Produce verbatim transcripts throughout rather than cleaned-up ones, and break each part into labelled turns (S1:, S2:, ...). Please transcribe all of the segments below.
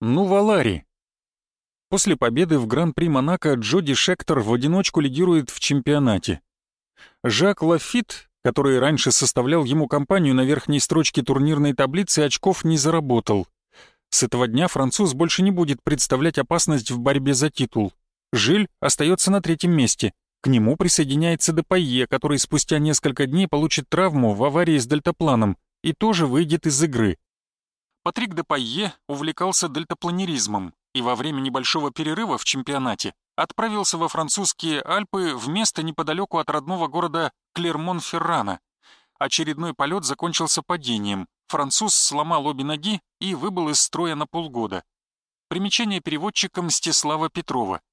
S1: Ну, Валари. После победы в Гран-при Монако Джоди Шектор в одиночку лидирует в чемпионате. Жак Лафит, который раньше составлял ему компанию на верхней строчке турнирной таблицы, очков не заработал. С этого дня француз больше не будет представлять опасность в борьбе за титул. Жиль остается на третьем месте. К нему присоединяется Депайе, который спустя несколько дней получит травму в аварии с дельтапланом и тоже выйдет из игры. Патрик Депайе увлекался дельтапланеризмом и во время небольшого перерыва в чемпионате отправился во французские Альпы в место неподалеку от родного города Клермон-Феррана. Очередной полет закончился падением. Француз сломал обе ноги и выбыл из строя на полгода. Примечание переводчика Мстислава Петрова.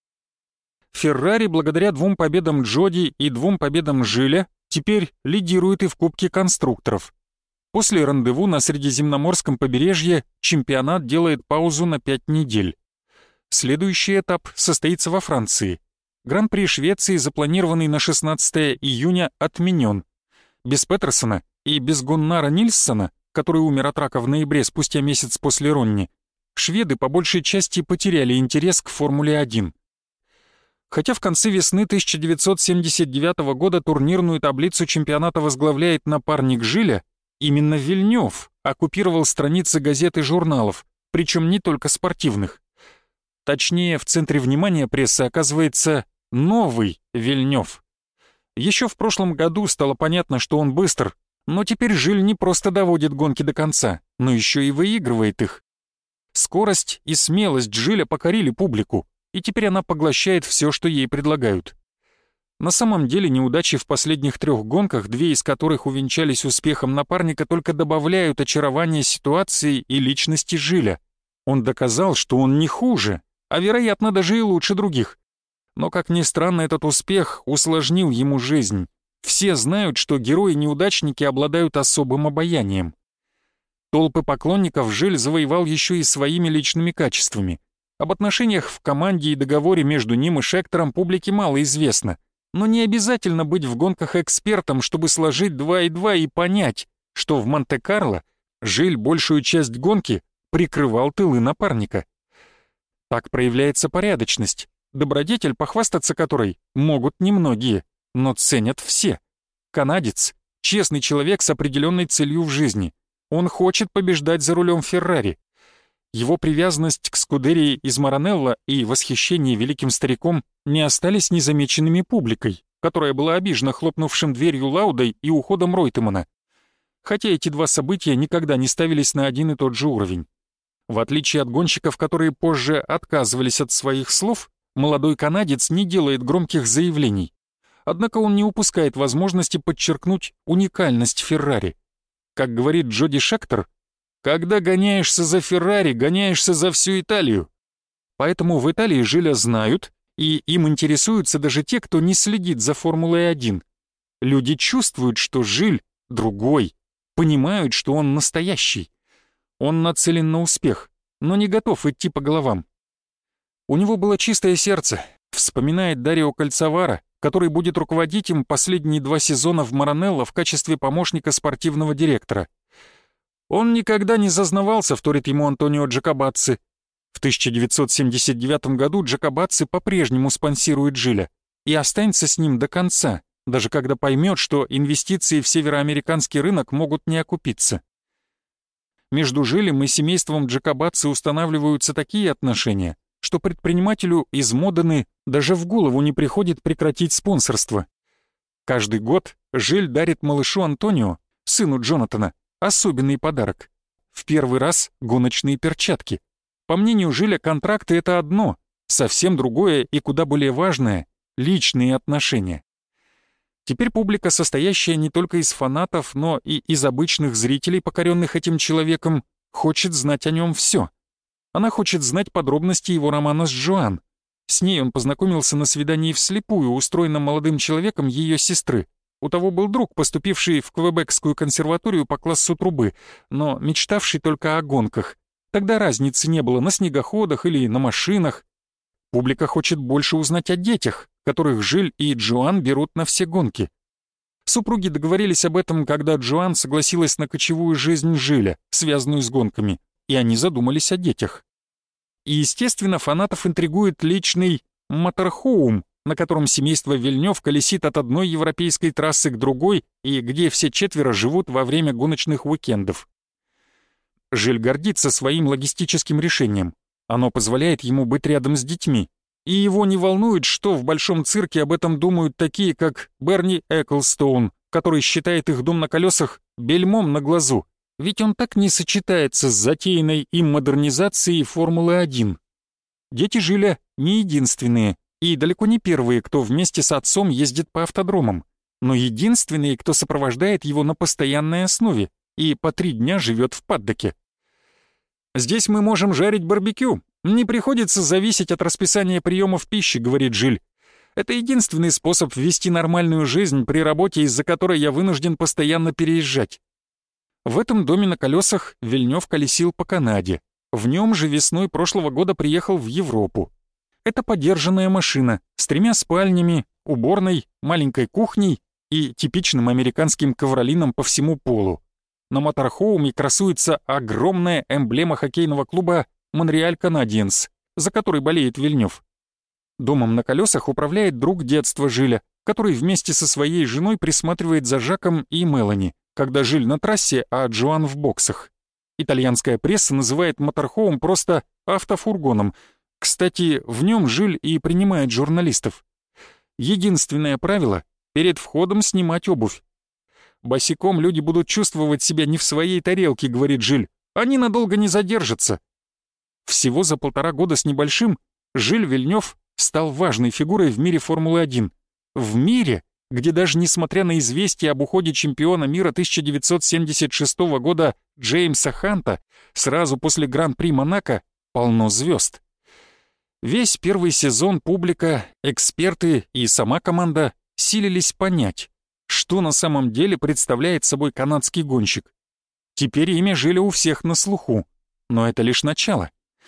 S1: Феррари, благодаря двум победам Джоди и двум победам Жиля, теперь лидирует и в Кубке конструкторов. После рандеву на Средиземноморском побережье чемпионат делает паузу на пять недель. Следующий этап состоится во Франции. Гран-при Швеции, запланированный на шестнадцатое июня, отменен. Без Петерсона и без Гуннара Нильссона, который умер от рака в ноябре спустя месяц после Ронни, шведы по большей части потеряли интерес к Формуле один. Хотя в конце весны тысяча девятьсот семьдесят девятого года турнирную таблицу чемпионата возглавляет напарник Жиля, именно Вильнёв оккупировал страницы газет и журналов, причем не только спортивных. Точнее, в центре внимания прессы оказывается новый Вильнёв. Еще в прошлом году стало понятно, что он быстр, но теперь Жиль не просто доводит гонки до конца, но еще и выигрывает их. Скорость и смелость Жиля покорили публику, и теперь она поглощает все, что ей предлагают. На самом деле неудачи в последних трех гонках, две из которых увенчались успехом напарника, только добавляют очарования ситуации и личности Жиля. Он доказал, что он не хуже, а вероятно даже и лучше других. Но, как ни странно, этот успех усложнил ему жизнь. Все знают, что герои-неудачники обладают особым обаянием. Толпы поклонников Жиль завоевал еще и своими личными качествами. Об отношениях в команде и договоре между ним и Шектором публике мало известно. Но не обязательно быть в гонках экспертом, чтобы сложить два и два и понять, что в Монте-Карло Жиль большую часть гонки прикрывал тылы напарника. Так проявляется порядочность, добродетель, похвастаться которой могут немногие, но ценят все. Канадец — честный человек с определенной целью в жизни. Он хочет побеждать за рулем Феррари. Его привязанность к Скудерии из Маранелло и восхищение великим стариком не остались незамеченными публикой, которая была обижена хлопнувшим дверью Лаудой и уходом Ройтемана. Хотя эти два события никогда не ставились на один и тот же уровень. В отличие от гонщиков, которые позже отказывались от своих слов, молодой канадец не делает громких заявлений. Однако он не упускает возможности подчеркнуть уникальность Феррари. Как говорит Джоди Шектор, «Когда гоняешься за Феррари, гоняешься за всю Италию». Поэтому в Италии Жиля знают, и им интересуются даже те, кто не следит за Формулой один. Люди чувствуют, что Жиль другой, понимают, что он настоящий. Он нацелен на успех, но не готов идти по головам. У него было чистое сердце, вспоминает Дарио Кальцавара, который будет руководить им последние два сезона в Маранелло в качестве помощника спортивного директора. Он никогда не зазнавался, вторит ему Антонио Джакобацци. В тысяча девятьсот семьдесят девятом году Джакобацци по-прежнему спонсирует Жиля и останется с ним до конца, даже когда поймет, что инвестиции в североамериканский рынок могут не окупиться. Между Жилем и семейством Джакобацци устанавливаются такие отношения, что предпринимателю из Модены даже в голову не приходит прекратить спонсорство. Каждый год Жиль дарит малышу Антонио, сыну Джонатана, особенный подарок. В первый раз гоночные перчатки. По мнению Жиля, контракты — это одно, совсем другое и куда более важное — личные отношения. Теперь публика, состоящая не только из фанатов, но и из обычных зрителей, покоренных этим человеком, хочет знать о нем все. Она хочет знать подробности его романа с Джоан. С ней он познакомился на свидании вслепую, устроенном молодым человеком ее сестры. У того был друг, поступивший в Квебекскую консерваторию по классу трубы, но мечтавший только о гонках. Тогда разницы не было на снегоходах или на машинах. Публика хочет больше узнать о детях, которых Жиль и Джоан берут на все гонки. Супруги договорились об этом, когда Джоан согласилась на кочевую жизнь Жиля, связанную с гонками, и они задумались о детях. И, естественно, фанатов интригует личный моторхоум, на котором семейство Вильнёв колесит от одной европейской трассы к другой и где все четверо живут во время гоночных уикендов. Жиль гордится своим логистическим решением. Оно позволяет ему быть рядом с детьми. И его не волнует, что в большом цирке об этом думают такие, как Берни Эклстоун, который считает их дом на колесах бельмом на глазу, ведь он так не сочетается с затеянной им модернизацией Формулы один. Дети Жиля не единственные и далеко не первые, кто вместе с отцом ездит по автодромам, но единственные, кто сопровождает его на постоянной основе и по три дня живет в паддоке. «Здесь мы можем жарить барбекю, не приходится зависеть от расписания приемов пищи», — говорит Жиль. «Это единственный способ вести нормальную жизнь при работе, из-за которой я вынужден постоянно переезжать». В этом доме на колесах Вильнёв колесил по Канаде. В нем же весной прошлого года приехал в Европу. Это подержанная машина с тремя спальнями, уборной, маленькой кухней и типичным американским ковролином по всему полу. На моторхоуме красуется огромная эмблема хоккейного клуба «Монреаль Канадиенс», за который болеет Вильнёв. Домом на колесах управляет друг детства Жиля, который вместе со своей женой присматривает за Жаком и Мелани, когда Жиль на трассе, а Джоан в боксах. Итальянская пресса называет моторхоум просто автофургоном. Кстати, в нем Жиль и принимает журналистов. Единственное правило — перед входом снимать обувь. «Босиком люди будут чувствовать себя не в своей тарелке», — говорит Жиль. «Они надолго не задержатся». Всего за полтора года с небольшим Жиль Вильнёв стал важной фигурой в мире Формулы один. В мире, где даже несмотря на известие об уходе чемпиона мира тысяча девятьсот семьдесят шестого года Джеймса Ханта сразу после Гран-при Монако полно звезд. Весь первый сезон публика, эксперты и сама команда силились понять, что на самом деле представляет собой канадский гонщик. Теперь имя Жиля у всех на слуху, но это лишь начало.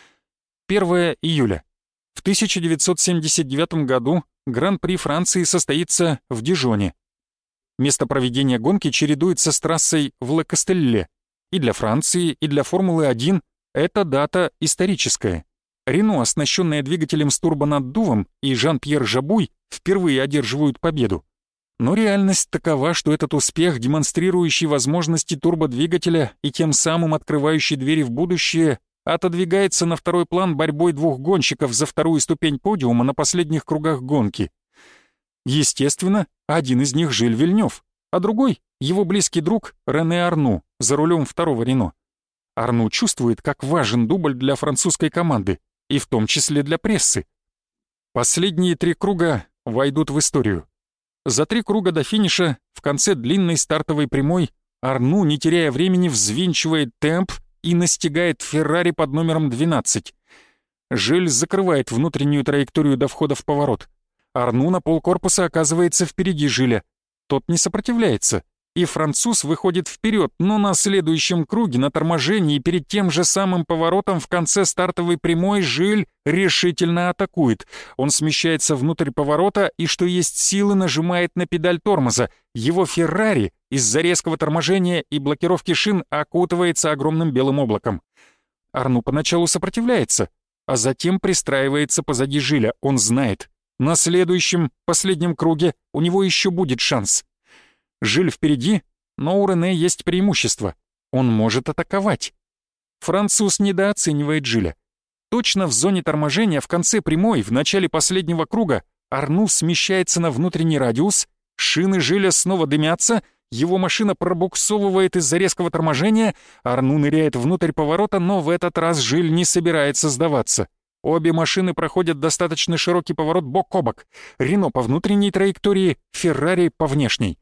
S1: первое июля. В тысяча девятьсот семьдесят девятом году Гран-при Франции состоится в Дижоне. Место проведения гонки чередуется с трассой в Ле-Кастелле. И для Франции, и для Формулы один эта дата историческая. Рено, оснащенная двигателем с турбонаддувом, и Жан-Пьер Жабуй впервые одерживают победу. Но реальность такова, что этот успех, демонстрирующий возможности турбодвигателя и тем самым открывающий двери в будущее, отодвигается на второй план борьбой двух гонщиков за вторую ступень подиума на последних кругах гонки. Естественно, один из них Жиль Вильнёв, а другой — его близкий друг Рене Арну за рулем второго Рено. Арну чувствует, как важен дубль для французской команды, и в том числе для прессы. Последние три круга войдут в историю. За три круга до финиша, в конце длинной стартовой прямой, Арну, не теряя времени, взвинчивает темп и настигает Феррари под номером двенадцать. Жиль закрывает внутреннюю траекторию до входа в поворот. Арну на полкорпуса оказывается впереди Жиля. Тот не сопротивляется, и француз выходит вперед, но на следующем круге на торможении перед тем же самым поворотом в конце стартовой прямой Жиль решительно атакует. Он смещается внутрь поворота и, что есть силы, нажимает на педаль тормоза. Его Феррари из-за резкого торможения и блокировки шин окутывается огромным белым облаком. Арну поначалу сопротивляется, а затем пристраивается позади Жиля. Он знает, на следующем, последнем круге у него еще будет шанс. Жиль впереди, но у Рене есть преимущество. Он может атаковать. Француз недооценивает Жиля. Точно в зоне торможения в конце прямой, в начале последнего круга, Арну смещается на внутренний радиус, шины Жиля снова дымятся, его машина пробуксовывает из-за резкого торможения, Арну ныряет внутрь поворота, но в этот раз Жиль не собирается сдаваться. Обе машины проходят достаточно широкий поворот бок о бок. Рено по внутренней траектории, Феррари по внешней.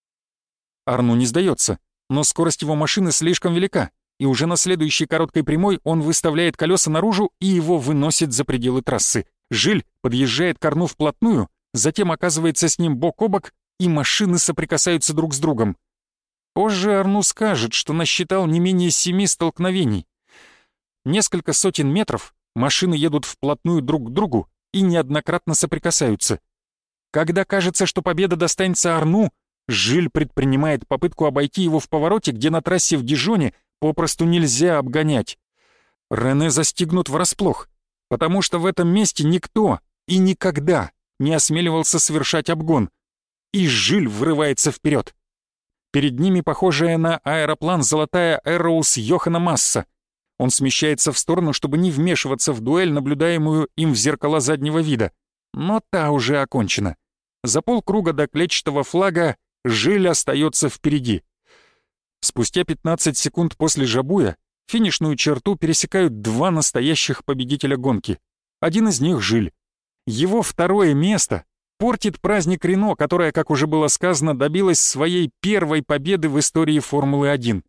S1: Арну не сдается, но скорость его машины слишком велика, и уже на следующей короткой прямой он выставляет колеса наружу и его выносит за пределы трассы. Жиль подъезжает к Арну вплотную, затем оказывается с ним бок о бок, и машины соприкасаются друг с другом. Позже Арну скажет, что насчитал не менее семи столкновений. Несколько сотен метров машины едут вплотную друг к другу и неоднократно соприкасаются. Когда кажется, что победа достанется Арну, Жиль предпринимает попытку обойти его в повороте, где на трассе в Дижоне попросту нельзя обгонять. Рене застигнут врасплох, потому что в этом месте никто и никогда не осмеливался совершать обгон. И Жиль врывается вперед. Перед ними похожая на аэроплан золотая Эроус Йохана Масса. Он смещается в сторону, чтобы не вмешиваться в дуэль, наблюдаемую им в зеркала заднего вида. Но та уже окончена. За полкруга до клетчатого флага Жиль остается впереди. Спустя пятнадцать секунд после Жабуя финишную черту пересекают два настоящих победителя гонки. Один из них — Жиль. Его второе место портит праздник Рено, которая, как уже было сказано, добилась своей первой победы в истории Формулы один.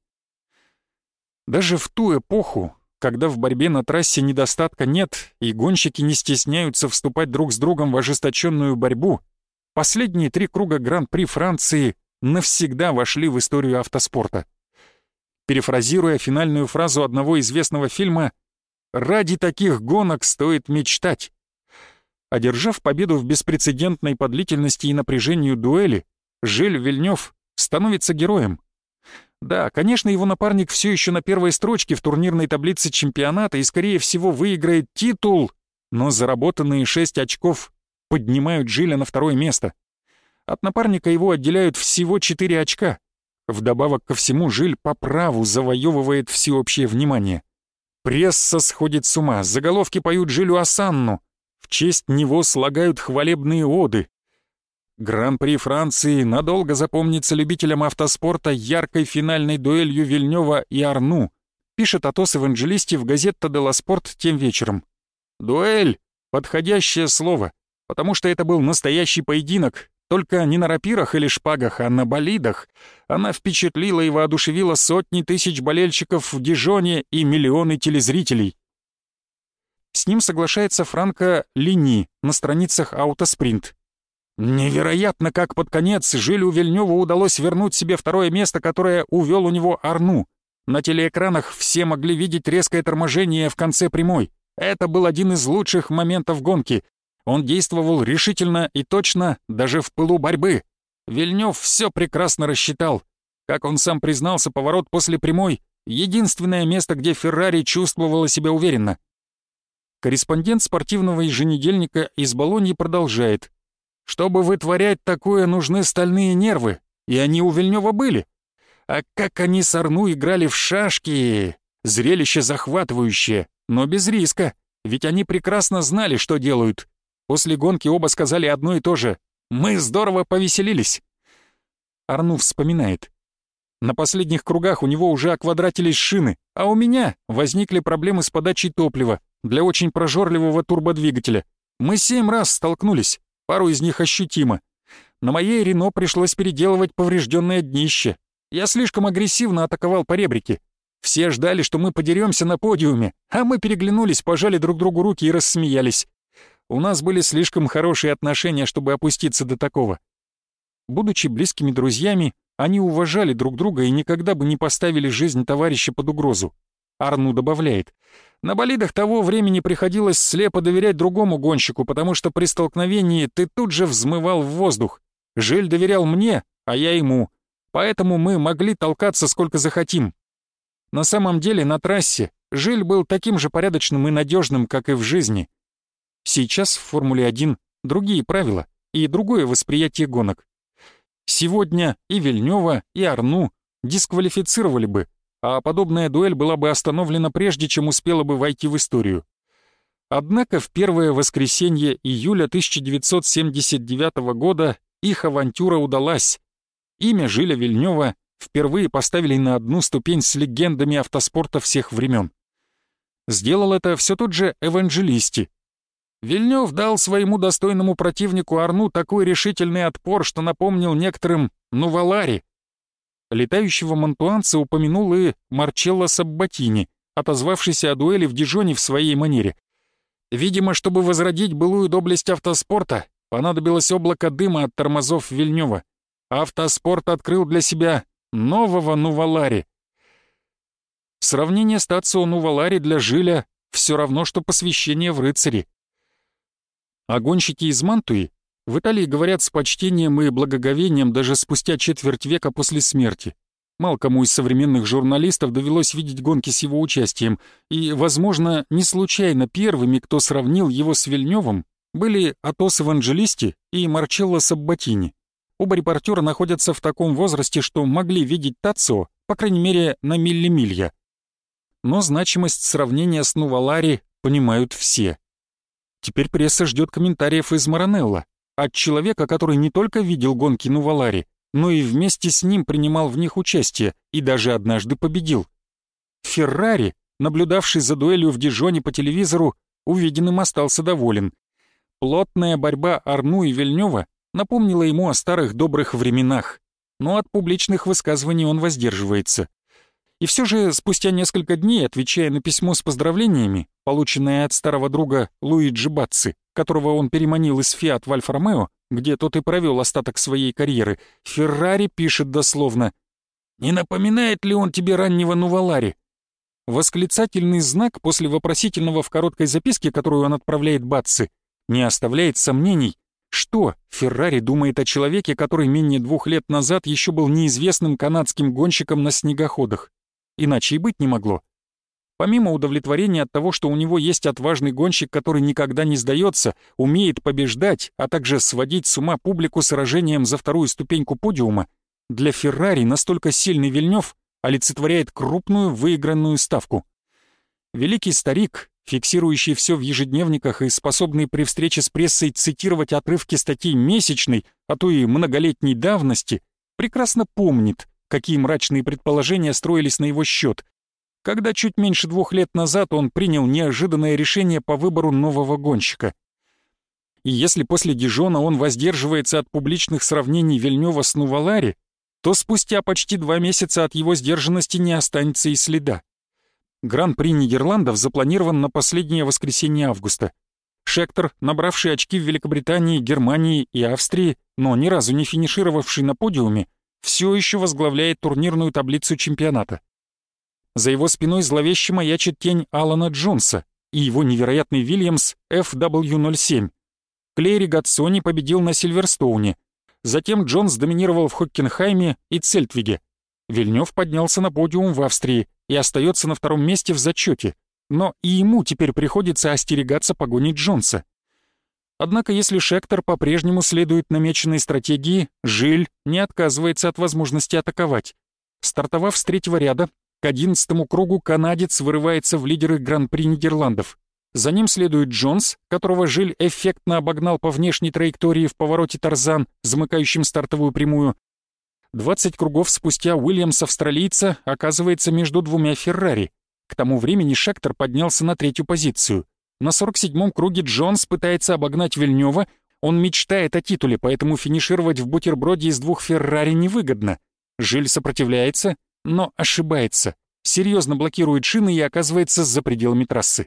S1: Даже в ту эпоху, когда в борьбе на трассе недостатка нет и гонщики не стесняются вступать друг с другом в ожесточенную борьбу, последние три круга Гран-при Франции навсегда вошли в историю автоспорта. Перефразируя финальную фразу одного известного фильма, «Ради таких гонок стоит мечтать». Одержав победу в беспрецедентной по длительности и напряжению дуэли, Жиль Вильнёв становится героем. Да, конечно, его напарник все еще на первой строчке в турнирной таблице чемпионата и, скорее всего, выиграет титул, но заработанные шесть очков поднимают Жиля на второе место. От напарника его отделяют всего четыре очка. Вдобавок ко всему, Жиль по праву завоевывает всеобщее внимание. Пресса сходит с ума, заголовки поют Жилю осанну, в честь него слагают хвалебные оды. Гран-при Франции надолго запомнится любителям автоспорта яркой финальной дуэлью Вильнёва и Арну, пишет Атос Евангелисти в «Газетта де ла Спорт» тем вечером. Дуэль — подходящее слово, потому что это был настоящий поединок, только не на рапирах или шпагах, а на болидах. Она впечатлила и воодушевила сотни тысяч болельщиков в Дижоне и миллионы телезрителей. С ним соглашается Франко Лини на страницах «Аутоспринт». Невероятно, как под конец Жилю Вильнёву удалось вернуть себе второе место, которое увел у него Арну. На телеэкранах все могли видеть резкое торможение в конце прямой. Это был один из лучших моментов гонки. Он действовал решительно и точно, даже в пылу борьбы. Вильнёв все прекрасно рассчитал. Как он сам признался, поворот после прямой — единственное место, где Феррари чувствовала себя уверенно. Корреспондент спортивного еженедельника из Болоньи продолжает. Чтобы вытворять такое, нужны стальные нервы, и они у Вильнёва были. А как они с Арну играли в шашки! Зрелище захватывающее, но без риска, ведь они прекрасно знали, что делают. После гонки оба сказали одно и то же: «Мы здорово повеселились». Арну вспоминает. На последних кругах у него уже оквадратились шины, а у меня возникли проблемы с подачей топлива для очень прожорливого турбодвигателя. Мы семь раз столкнулись. Пару из них ощутимо. На моей Рено пришлось переделывать поврежденное днище. Я слишком агрессивно атаковал по ребрике. Все ждали, что мы подеремся на подиуме, а мы переглянулись, пожали друг другу руки и рассмеялись. У нас были слишком хорошие отношения, чтобы опуститься до такого. Будучи близкими друзьями, они уважали друг друга и никогда бы не поставили жизнь товарища под угрозу. Арну добавляет. На болидах того времени приходилось слепо доверять другому гонщику, потому что при столкновении ты тут же взмывал в воздух. Жиль доверял мне, а я ему. Поэтому мы могли толкаться сколько захотим. На самом деле на трассе Жиль был таким же порядочным и надежным, как и в жизни. Сейчас в Формуле один другие правила и другое восприятие гонок. Сегодня и Вильнёва, и Арну дисквалифицировали бы, а подобная дуэль была бы остановлена прежде, чем успела бы войти в историю. Однако в первое воскресенье июля тысяча девятьсот семьдесят девятого года их авантюра удалась. Имя Жиля Вильнёва впервые поставили на одну ступень с легендами автоспорта всех времен. Сделал это все тот же Евангелисти. Вильнёв дал своему достойному противнику Арну такой решительный отпор, что напомнил некоторым Нувалари. Летающего мантуанца упомянул и Марчелло Саббатини, отозвавшийся о дуэли в Дижоне в своей манере. Видимо, чтобы возродить былую доблесть автоспорта, понадобилось облако дыма от тормозов Вильнёва. Автоспорт открыл для себя нового Нувалари. Сравнение стацио Нувалари для Жиля все равно, что посвящение в рыцари. А гонщики из Мантуи в Италии говорят с почтением и благоговением даже спустя четверть века после смерти. Мало кому из современных журналистов довелось видеть гонки с его участием, и, возможно, не случайно первыми, кто сравнил его с Вильнёвым, были Атос Эванджелисти и Марчелло Саббатини. Оба репортера находятся в таком возрасте, что могли видеть Тацио, по крайней мере, на милли-милья. Но значимость сравнения с Нувалари понимают все. Теперь пресса ждет комментариев из Маранелло, от человека, который не только видел гонки Нувалари, но и вместе с ним принимал в них участие и даже однажды победил. Феррари, наблюдавший за дуэлью в Дижоне по телевизору, увиденным остался доволен. Плотная борьба Арну и Вильнёва напомнила ему о старых добрых временах, но от публичных высказываний он воздерживается. И все же спустя несколько дней, отвечая на письмо с поздравлениями, полученное от старого друга Луиджи Бацци, которого он переманил из Фиат в Альфа-Ромео, где тот и провел остаток своей карьеры, Феррари пишет дословно: «Не напоминает ли он тебе раннего Нувалари?» Восклицательный знак после вопросительного в короткой записке, которую он отправляет Бацци, не оставляет сомнений, что Феррари думает о человеке, который менее двух лет назад еще был неизвестным канадским гонщиком на снегоходах. Иначе и быть не могло. Помимо удовлетворения от того, что у него есть отважный гонщик, который никогда не сдается, умеет побеждать, а также сводить с ума публику сражением за вторую ступеньку подиума, для Феррари настолько сильный Вильнёв олицетворяет крупную выигранную ставку. Великий старик, фиксирующий все в ежедневниках и способный при встрече с прессой цитировать отрывки статей месячной, а то и многолетней давности, прекрасно помнит, какие мрачные предположения строились на его счет, когда чуть меньше двух лет назад он принял неожиданное решение по выбору нового гонщика. И если после Дижона он воздерживается от публичных сравнений Вильнёва с Нувалари, то спустя почти два месяца от его сдержанности не останется и следа. Гран-при Нидерландов запланирован на последнее воскресенье августа. Шектор, набравший очки в Великобритании, Германии и Австрии, но ни разу не финишировавший на подиуме, все еще возглавляет турнирную таблицу чемпионата. За его спиной зловеще маячит тень Алана Джонса и его невероятный Вильямс эф дабл ю ноль семь. Клей Гатсони победил на Сильверстоуне. Затем Джонс доминировал в Хоккенхайме и Цельтвиге. Вильнёв поднялся на подиум в Австрии и остается на втором месте в зачете, но и ему теперь приходится остерегаться погони Джонса. Однако если Шектор по-прежнему следует намеченной стратегии, Жиль не отказывается от возможности атаковать. Стартовав с третьего ряда, к одиннадцатому кругу канадец вырывается в лидеры Гран-при Нидерландов. За ним следует Джонс, которого Жиль эффектно обогнал по внешней траектории в повороте Тарзан, замыкающем стартовую прямую. двадцать кругов спустя Уильямс-австралийца оказывается между двумя Феррари. К тому времени Шектор поднялся на третью позицию. На сорок седьмом круге Джонс пытается обогнать Вильнёва. Он мечтает о титуле, поэтому финишировать в бутерброде из двух Феррари невыгодно. Жиль сопротивляется, но ошибается. Серьезно блокирует шины и оказывается за пределами трассы.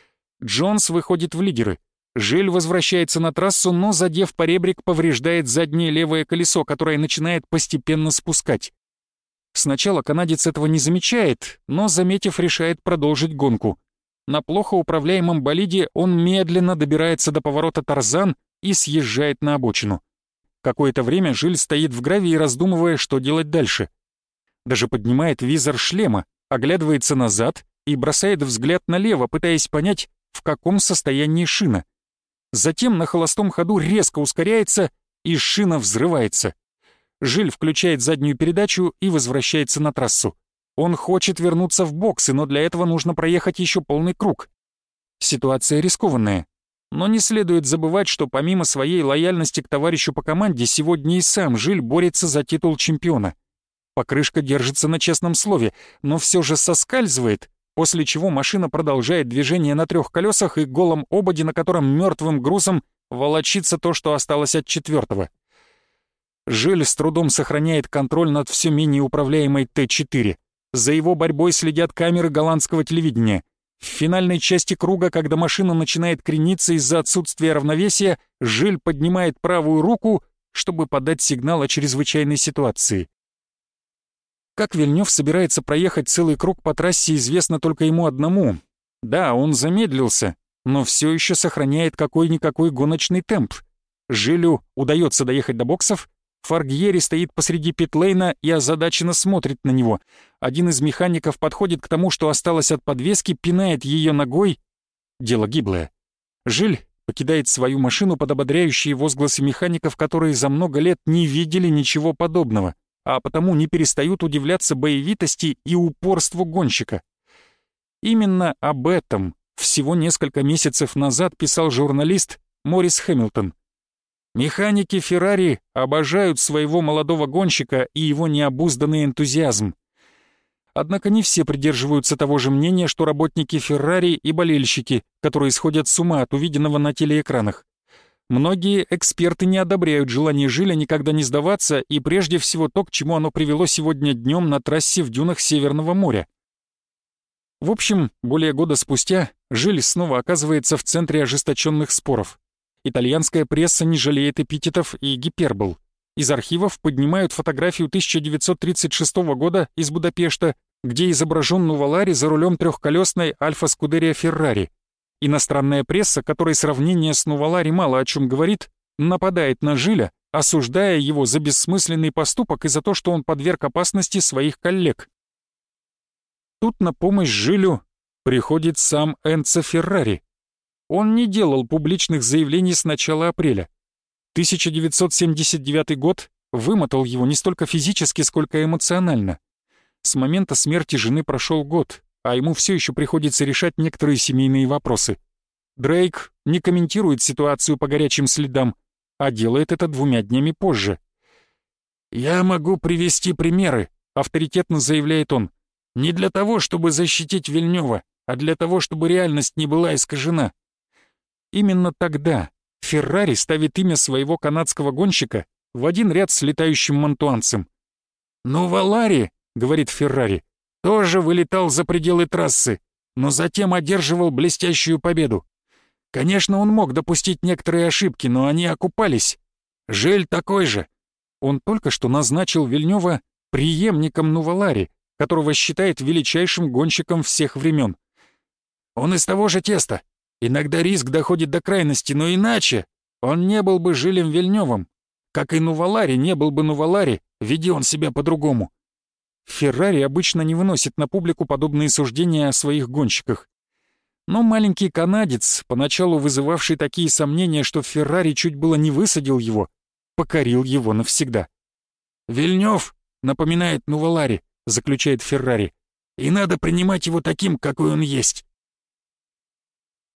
S1: Джонс выходит в лидеры. Жиль возвращается на трассу, но, задев поребрик, повреждает заднее левое колесо, которое начинает постепенно спускать. Сначала канадец этого не замечает, но, заметив, решает продолжить гонку. На плохо управляемом болиде он медленно добирается до поворота Тарзан и съезжает на обочину. Какое-то время Жиль стоит в гравии, раздумывая, что делать дальше. Даже поднимает визор шлема, оглядывается назад и бросает взгляд налево, пытаясь понять, в каком состоянии шина. Затем на холостом ходу резко ускоряется, и шина взрывается. Жиль включает заднюю передачу и возвращается на трассу. Он хочет вернуться в боксы, но для этого нужно проехать еще полный круг. Ситуация рискованная. Но не следует забывать, что помимо своей лояльности к товарищу по команде, сегодня и сам Жиль борется за титул чемпиона. Покрышка держится на честном слове, но все же соскальзывает, после чего машина продолжает движение на трех колесах и голом ободе, на котором мертвым грузом волочится то, что осталось от четвертого. Жиль с трудом сохраняет контроль над все менее управляемой Т четыре. За его борьбой следят камеры голландского телевидения. В финальной части круга, когда машина начинает крениться из-за отсутствия равновесия, Жиль поднимает правую руку, чтобы подать сигнал о чрезвычайной ситуации. Как Вильнёв собирается проехать целый круг по трассе, известно только ему одному. Да, он замедлился, но все еще сохраняет какой-никакой гоночный темп. Жилю удается доехать до боксов, Фаргьери стоит посреди питлейна и озадаченно смотрит на него. Один из механиков подходит к тому, что осталось от подвески, пинает ее ногой. Дело гиблое. Жиль покидает свою машину под ободряющие возгласы механиков, которые за много лет не видели ничего подобного, а потому не перестают удивляться боевитости и упорству гонщика. Именно об этом всего несколько месяцев назад писал журналист Морис Хэмилтон. Механики Феррари обожают своего молодого гонщика и его необузданный энтузиазм. Однако не все придерживаются того же мнения, что работники Феррари и болельщики, которые сходят с ума от увиденного на телеэкранах. Многие эксперты не одобряют желание Жиля никогда не сдаваться и прежде всего то, к чему оно привело сегодня днем на трассе в дюнах Северного моря. В общем, более года спустя Жиль снова оказывается в центре ожесточенных споров. Итальянская пресса не жалеет эпитетов и гипербол. Из архивов поднимают фотографию тысяча девятьсот тридцать шестого года из Будапешта, где изображен Нувалари за рулем трехколесной Альфа Скудерия Феррари. Иностранная пресса, которой сравнение с Нувалари мало о чем говорит, нападает на Жиля, осуждая его за бессмысленный поступок и за то, что он подверг опасности своих коллег. Тут на помощь Жилю приходит сам Энцо Феррари. Он не делал публичных заявлений с начала апреля. тысяча девятьсот семьдесят девятый год вымотал его не столько физически, сколько эмоционально. С момента смерти жены прошел год, а ему все еще приходится решать некоторые семейные вопросы. Дрейк не комментирует ситуацию по горячим следам, а делает это двумя днями позже. «Я могу привести примеры», — авторитетно заявляет он, «не для того, чтобы защитить Вильнёва, а для того, чтобы реальность не была искажена». Именно тогда Феррари ставит имя своего канадского гонщика в один ряд с летающим мантуанцем. «Ну, Валари, — говорит Феррари, — тоже вылетал за пределы трассы, но затем одерживал блестящую победу. Конечно, он мог допустить некоторые ошибки, но они окупались. Жиль такой же. Он только что назначил Вильнёва преемником Нувалари, которого считает величайшим гонщиком всех времен. Он из того же теста. Иногда риск доходит до крайности, но иначе он не был бы Жилем Вильнёвым. Как и Нувалари не был бы Нувалари, веди он себя по-другому». Феррари обычно не выносит на публику подобные суждения о своих гонщиках. Но маленький канадец, поначалу вызывавший такие сомнения, что Феррари чуть было не высадил его, покорил его навсегда. «Вильнёв напоминает Нувалари», — заключает Феррари, «и надо принимать его таким, какой он есть».